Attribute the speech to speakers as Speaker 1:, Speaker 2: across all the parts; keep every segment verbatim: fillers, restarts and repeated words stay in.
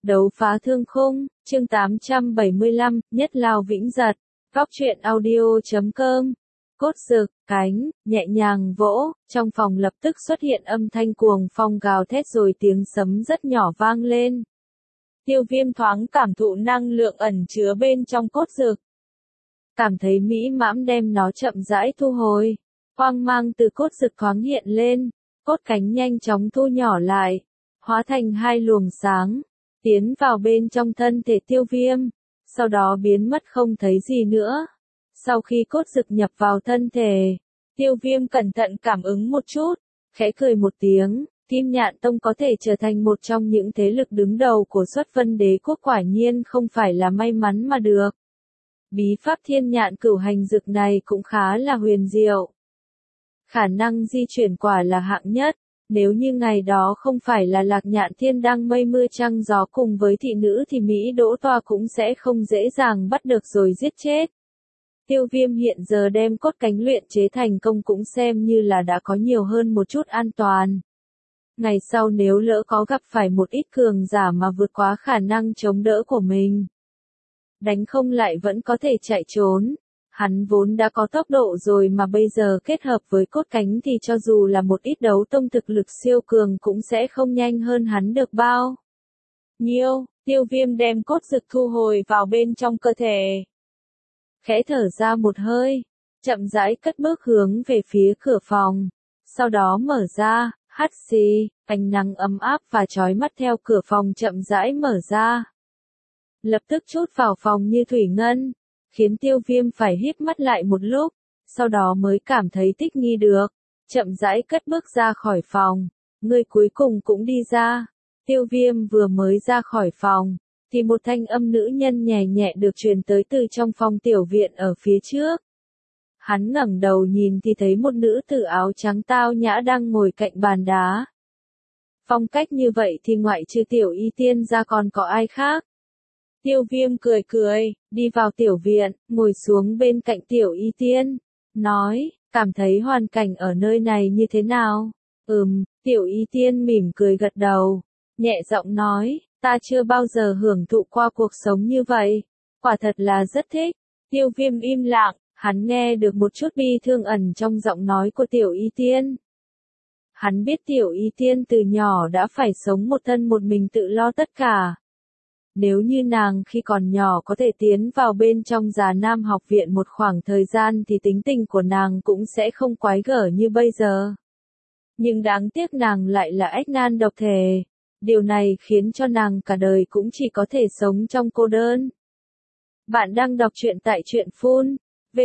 Speaker 1: Đấu phá thương khung, chương tám trăm bảy mươi lăm, nhất lao vĩnh giật, góc truyện audio chấm com. Cốt rực, cánh, nhẹ nhàng vỗ, trong phòng lập tức xuất hiện âm thanh cuồng phong gào thét rồi tiếng sấm rất nhỏ vang lên. Tiêu Viêm thoáng cảm thụ năng lượng ẩn chứa bên trong cốt rực. Cảm thấy mỹ mãn đem nó chậm rãi thu hồi. Quang mang từ cốt rực thoáng hiện lên, cốt cánh nhanh chóng thu nhỏ lại, hóa thành hai luồng sáng, tiến vào bên trong thân thể Tiêu Viêm, sau đó biến mất không thấy gì nữa. Sau khi cốt rực nhập vào thân thể, Tiêu Viêm cẩn thận cảm ứng một chút, khẽ cười một tiếng, Kim Nhạn Tông có thể trở thành một trong những thế lực đứng đầu của Xuất Vân Đế quốc quả nhiên không phải là may mắn mà được. Bí pháp thiên nhạn cửu hành dực này cũng khá là huyền diệu. Khả năng di chuyển quả là hạng nhất, nếu như ngày đó không phải là Lạc Nhạn Thiên đang mây mưa trăng gió cùng với thị nữ thì Mỹ Đỗ Toa cũng sẽ không dễ dàng bắt được rồi giết chết. Tiêu Viêm hiện giờ đem cốt cánh luyện chế thành công cũng xem như là đã có nhiều hơn một chút an toàn. Ngày sau nếu lỡ có gặp phải một ít cường giả mà vượt quá khả năng chống đỡ của mình, đánh không lại vẫn có thể chạy trốn. Hắn vốn đã có tốc độ rồi mà bây giờ kết hợp với cốt cánh thì cho dù là một ít đấu tông thực lực siêu cường cũng sẽ không nhanh hơn hắn được bao nhiêu. Tiêu Viêm đem cốt rực thu hồi vào bên trong cơ thể. Khẽ thở ra một hơi, chậm rãi cất bước hướng về phía cửa phòng. Sau đó mở ra, hắt xì, ánh nắng ấm áp và chói mắt theo cửa phòng chậm rãi mở ra. Lập tức trút vào phòng như thủy ngân, khiến Tiêu Viêm phải híp mắt lại một lúc, sau đó mới cảm thấy thích nghi được, chậm rãi cất bước ra khỏi phòng. Người cuối cùng cũng đi ra. Tiêu Viêm vừa mới ra khỏi phòng, thì một thanh âm nữ nhân nhẹ nhẹ được truyền tới từ trong phòng tiểu viện ở phía trước. Hắn ngẩng đầu nhìn thì thấy một nữ tử áo trắng tao nhã đang ngồi cạnh bàn đá. Phong cách như vậy thì ngoại trừ Tiểu Y Tiên ra còn có ai khác? Tiêu Viêm cười cười, đi vào tiểu viện, ngồi xuống bên cạnh Tiểu Y Tiên, nói, cảm thấy hoàn cảnh ở nơi này như thế nào? Ừm, Tiểu Y Tiên mỉm cười gật đầu, nhẹ giọng nói, ta chưa bao giờ hưởng thụ qua cuộc sống như vậy, quả thật là rất thích. Tiêu Viêm im lặng, hắn nghe được một chút bi thương ẩn trong giọng nói của Tiểu Y Tiên. Hắn biết Tiểu Y Tiên từ nhỏ đã phải sống một thân một mình tự lo tất cả. Nếu như nàng khi còn nhỏ có thể tiến vào bên trong Già Nam học viện một khoảng thời gian thì tính tình của nàng cũng sẽ không quái gở như bây giờ. Nhưng đáng tiếc nàng lại là ách nan độc thể. Điều này khiến cho nàng cả đời cũng chỉ có thể sống trong cô đơn. Bạn đang đọc truyện tại truyện phun.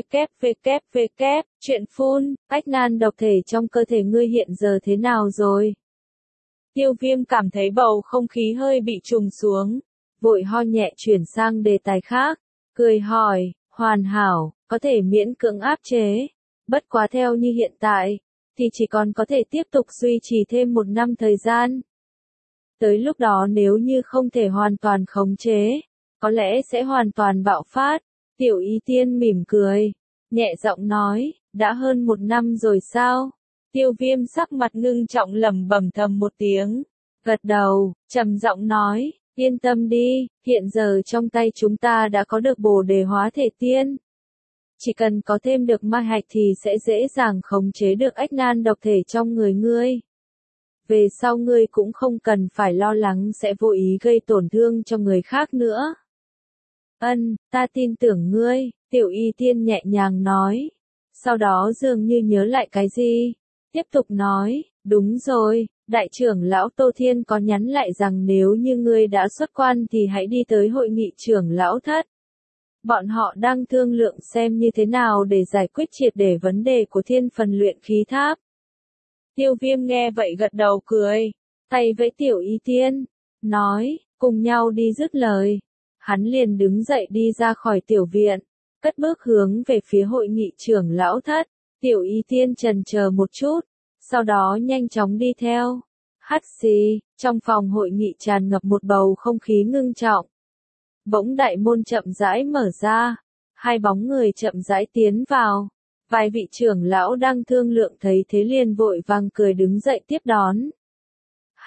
Speaker 1: www, truyện phun, ách nan độc thể trong cơ thể ngươi hiện giờ thế nào rồi? Tiêu Viêm cảm thấy bầu không khí hơi bị trùng xuống. Vội ho nhẹ chuyển sang đề tài khác, cười hỏi, hoàn hảo, có thể miễn cưỡng áp chế, bất quá theo như hiện tại, thì chỉ còn có thể tiếp tục duy trì thêm một năm thời gian. Tới lúc đó nếu như không thể hoàn toàn khống chế, có lẽ sẽ hoàn toàn bạo phát. Tiểu Y Tiên mỉm cười, nhẹ giọng nói, đã hơn một năm rồi sao? Tiêu Viêm sắc mặt ngưng trọng lẩm bẩm thầm một tiếng, gật đầu, trầm giọng nói, yên tâm đi, hiện giờ trong tay chúng ta đã có được Bồ Đề Hóa Thể Tiên. Chỉ cần có thêm được ma hạch thì sẽ dễ dàng khống chế được ách nan độc thể trong người ngươi. Về sau ngươi cũng không cần phải lo lắng sẽ vô ý gây tổn thương cho người khác nữa. Ân, ta tin tưởng ngươi, Tiểu Y Tiên nhẹ nhàng nói. Sau đó dường như nhớ lại cái gì, tiếp tục nói, đúng rồi. Đại trưởng lão Tô Thiên có nhắn lại rằng nếu như ngươi đã xuất quan thì hãy đi tới hội nghị trưởng lão thất. Bọn họ đang thương lượng xem như thế nào để giải quyết triệt để vấn đề của thiên phần luyện khí tháp. Tiêu Viêm nghe vậy gật đầu cười, tay vẫy Tiểu Y Tiên, nói, cùng nhau đi dứt lời. Hắn liền đứng dậy đi ra khỏi tiểu viện, cất bước hướng về phía hội nghị trưởng lão thất. Tiểu Y Tiên chần chờ một chút, sau đó nhanh chóng đi theo. Hắt xì, trong phòng hội nghị tràn ngập một bầu không khí ngưng trọng. Bỗng đại môn chậm rãi mở ra, hai bóng người chậm rãi tiến vào. Vài vị trưởng lão đang thương lượng thấy thế liền vội vàng cười đứng dậy tiếp đón.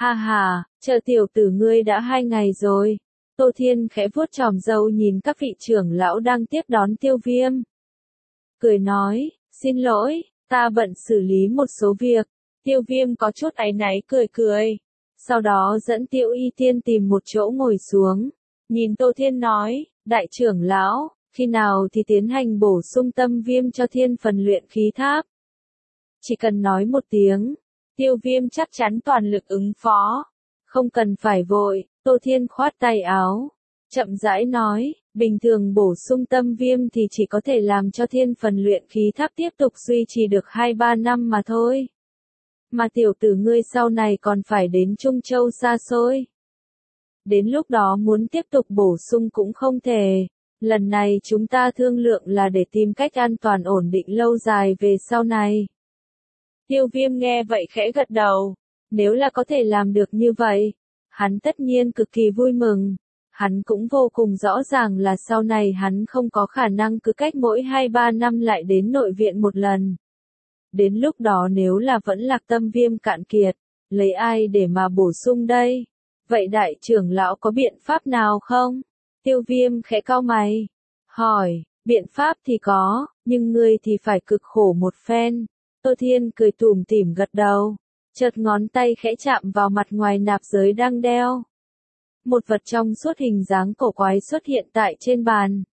Speaker 1: Ha ha, chờ tiểu tử ngươi đã hai ngày rồi. Tô Thiên khẽ vuốt chòm râu nhìn các vị trưởng lão đang tiếp đón Tiêu Viêm. Cười nói, xin lỗi, ta bận xử lý một số việc. Tiêu Viêm có chút áy náy cười cười. Sau đó dẫn Tiêu Y Tiên tìm một chỗ ngồi xuống. Nhìn Tô Thiên nói, đại trưởng lão, khi nào thì tiến hành bổ sung tâm viêm cho thiên phần luyện khí tháp? Chỉ cần nói một tiếng, Tiêu Viêm chắc chắn toàn lực ứng phó. Không cần phải vội, Tô Thiên khoát tay áo. Chậm rãi nói, bình thường bổ sung tâm viêm thì chỉ có thể làm cho thiên phần luyện khí tháp tiếp tục duy trì được hai ba năm mà thôi. Mà tiểu tử ngươi sau này còn phải đến Trung Châu xa xôi. Đến lúc đó muốn tiếp tục bổ sung cũng không thể. Lần này chúng ta thương lượng là để tìm cách an toàn ổn định lâu dài về sau này. Tiêu Viêm nghe vậy khẽ gật đầu. Nếu là có thể làm được như vậy, hắn tất nhiên cực kỳ vui mừng. Hắn cũng vô cùng rõ ràng là sau này hắn không có khả năng cứ cách mỗi hai ba năm lại đến nội viện một lần. Đến lúc đó nếu là vẫn lạc tâm viêm cạn kiệt, lấy ai để mà bổ sung đây? Vậy đại trưởng lão có biện pháp nào không? Tiêu Viêm khẽ cau mày. Hỏi, biện pháp thì có, nhưng ngươi thì phải cực khổ một phen. Tô Thiên cười tủm tỉm gật đầu. Chợt ngón tay khẽ chạm vào mặt ngoài nạp giới đang đeo. Một vật trong suốt hình dáng cổ quái xuất hiện tại trên bàn.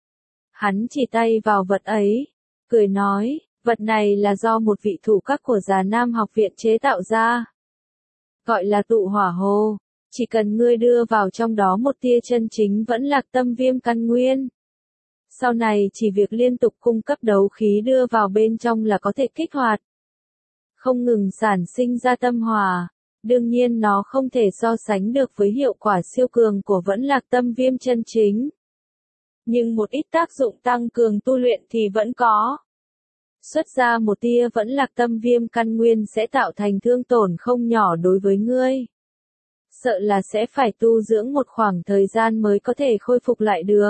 Speaker 1: Hắn chỉ tay vào vật ấy, cười nói, vật này là do một vị thủ các của Già Nam học viện chế tạo ra. Gọi là tụ hỏa hồ, chỉ cần ngươi đưa vào trong đó một tia chân chính vẫn lạc tâm viêm căn nguyên. Sau này chỉ việc liên tục cung cấp đấu khí đưa vào bên trong là có thể kích hoạt. Không ngừng sản sinh ra tâm hỏa. Đương nhiên nó không thể so sánh được với hiệu quả siêu cường của vẫn lạc tâm viêm chân chính. Nhưng một ít tác dụng tăng cường tu luyện thì vẫn có. Xuất ra một tia vẫn lạc tâm viêm căn nguyên sẽ tạo thành thương tổn không nhỏ đối với ngươi. Sợ là sẽ phải tu dưỡng một khoảng thời gian mới có thể khôi phục lại được.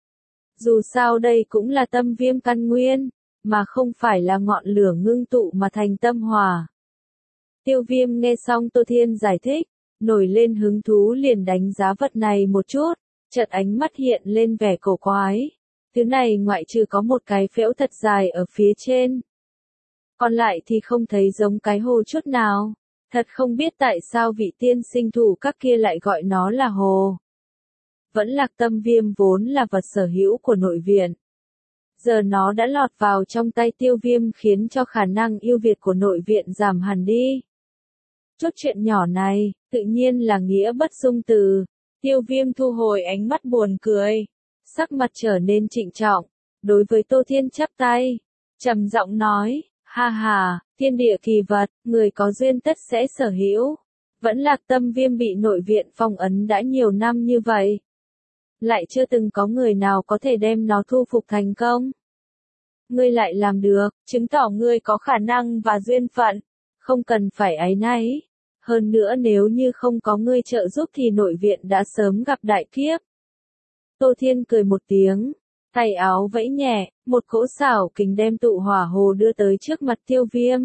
Speaker 1: Dù sao đây cũng là tâm viêm căn nguyên, mà không phải là ngọn lửa ngưng tụ mà thành tâm hỏa. Tiêu Viêm nghe xong Tô Thiên giải thích, nổi lên hứng thú liền đánh giá vật này một chút, chợt ánh mắt hiện lên vẻ cổ quái. Thứ này ngoại trừ có một cái phễu thật dài ở phía trên. Còn lại thì không thấy giống cái hồ chút nào. Thật không biết tại sao vị tiên sinh thủ các kia lại gọi nó là hồ. Vẫn lạc tâm viêm vốn là vật sở hữu của nội viện. Giờ nó đã lọt vào trong tay Tiêu Viêm khiến cho khả năng ưu việt của nội viện giảm hẳn đi. Chút chuyện nhỏ này, tự nhiên là nghĩa bất dung từ. Tiêu Viêm thu hồi ánh mắt buồn cười. Sắc mặt trở nên trịnh trọng. Đối với Tô Thiên chắp tay. Trầm giọng nói, ha ha, thiên địa kỳ vật, người có duyên tất sẽ sở hữu. Vẫn lạc tâm viêm bị nội viện phong ấn đã nhiều năm như vậy. Lại chưa từng có người nào có thể đem nó thu phục thành công. Ngươi lại làm được, chứng tỏ ngươi có khả năng và duyên phận. Không cần phải áy náy. Hơn nữa nếu như không có ngươi trợ giúp thì nội viện đã sớm gặp đại kiếp. Tô Thiên cười một tiếng, tay áo vẫy nhẹ, một cỗ xảo kình đem tụ hỏa hồ đưa tới trước mặt Tiêu Viêm.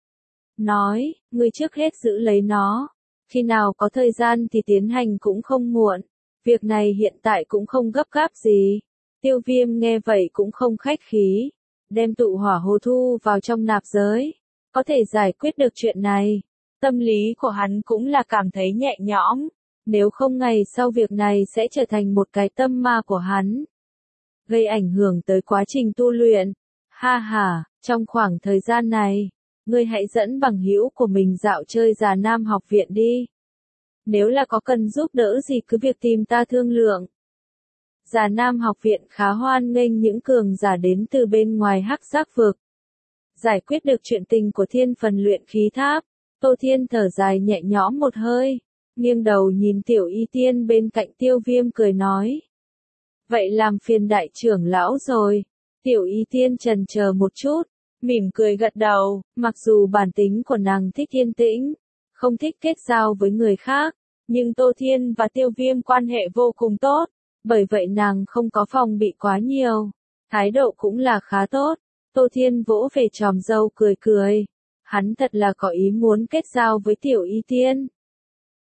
Speaker 1: Nói, ngươi trước hết giữ lấy nó, khi nào có thời gian thì tiến hành cũng không muộn, việc này hiện tại cũng không gấp gáp gì. Tiêu Viêm nghe vậy cũng không khách khí, đem tụ hỏa hồ thu vào trong nạp giới, có thể giải quyết được chuyện này. Tâm lý của hắn cũng là cảm thấy nhẹ nhõm, nếu không ngày sau việc này sẽ trở thành một cái tâm ma của hắn, gây ảnh hưởng tới quá trình tu luyện. Ha ha, trong khoảng thời gian này, ngươi hãy dẫn bằng hữu của mình dạo chơi Già Nam học viện đi. Nếu là có cần giúp đỡ gì cứ việc tìm ta thương lượng. Già Nam học viện khá hoan nghênh những cường giả đến từ bên ngoài hắc giác vực. Giải quyết được chuyện tình của thiên phần luyện khí tháp, Tô Thiên thở dài nhẹ nhõm một hơi, nghiêng đầu nhìn Tiểu Y Tiên bên cạnh Tiêu Viêm cười nói. Vậy làm phiền đại trưởng lão rồi. Tiểu Y Tiên chần chờ một chút, mỉm cười gật đầu, mặc dù bản tính của nàng thích yên tĩnh, không thích kết giao với người khác, nhưng Tô Thiên và Tiêu Viêm quan hệ vô cùng tốt, bởi vậy nàng không có phòng bị quá nhiều, thái độ cũng là khá tốt. Tô Thiên vỗ về chòm râu cười cười, hắn thật là có ý muốn kết giao với Tiểu Y Tiên.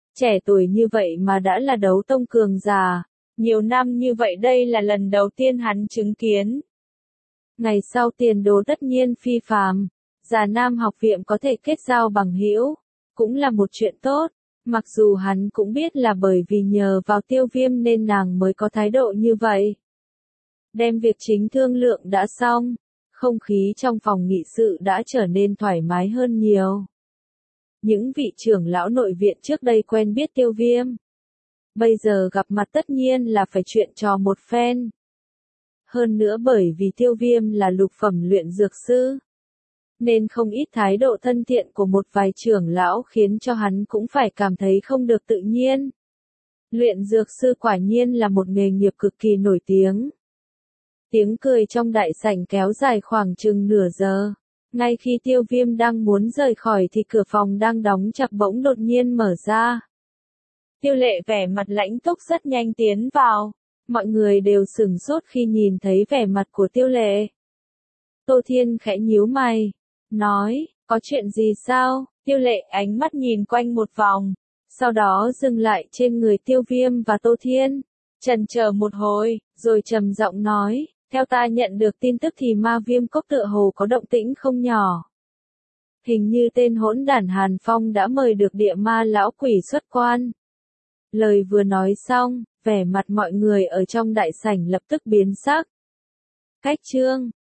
Speaker 1: Trẻ tuổi như vậy mà đã là đấu tông cường giả. Nhiều năm như vậy đây là lần đầu tiên hắn chứng kiến. Ngày sau tiền đồ tất nhiên phi phàm. Già Nam học viện có thể kết giao bằng hữu, cũng là một chuyện tốt. Mặc dù hắn cũng biết là bởi vì nhờ vào Tiêu Viêm nên nàng mới có thái độ như vậy. Đem việc chính thương lượng đã xong, không khí trong phòng nghị sự đã trở nên thoải mái hơn nhiều. Những vị trưởng lão nội viện trước đây quen biết Tiêu Viêm. Bây giờ gặp mặt tất nhiên là phải chuyện trò một phen. Hơn nữa bởi vì Tiêu Viêm là lục phẩm luyện dược sư, nên không ít thái độ thân thiện của một vài trưởng lão khiến cho hắn cũng phải cảm thấy không được tự nhiên. Luyện dược sư quả nhiên là một nghề nghiệp cực kỳ nổi tiếng. Tiếng cười trong đại sảnh kéo dài khoảng chừng nửa giờ. Ngay khi Tiêu Viêm đang muốn rời khỏi thì cửa phòng đang đóng chặt bỗng đột nhiên mở ra. Tiêu Lệ vẻ mặt lãnh túc rất nhanh tiến vào. Mọi người đều sửng sốt khi nhìn thấy vẻ mặt của Tiêu Lệ. Tô Thiên khẽ nhíu mày, nói, có chuyện gì sao? Tiêu Lệ ánh mắt nhìn quanh một vòng, sau đó dừng lại trên người Tiêu Viêm và Tô Thiên. Chần chờ một hồi, rồi trầm giọng nói, theo ta nhận được tin tức thì Ma Viêm Cốc tựa hồ có động tĩnh không nhỏ. Hình như tên hỗn đản Hàn Phong đã mời được địa ma lão quỷ xuất quan. Lời vừa nói xong, vẻ mặt mọi người ở trong đại sảnh lập tức biến sắc. Cách chương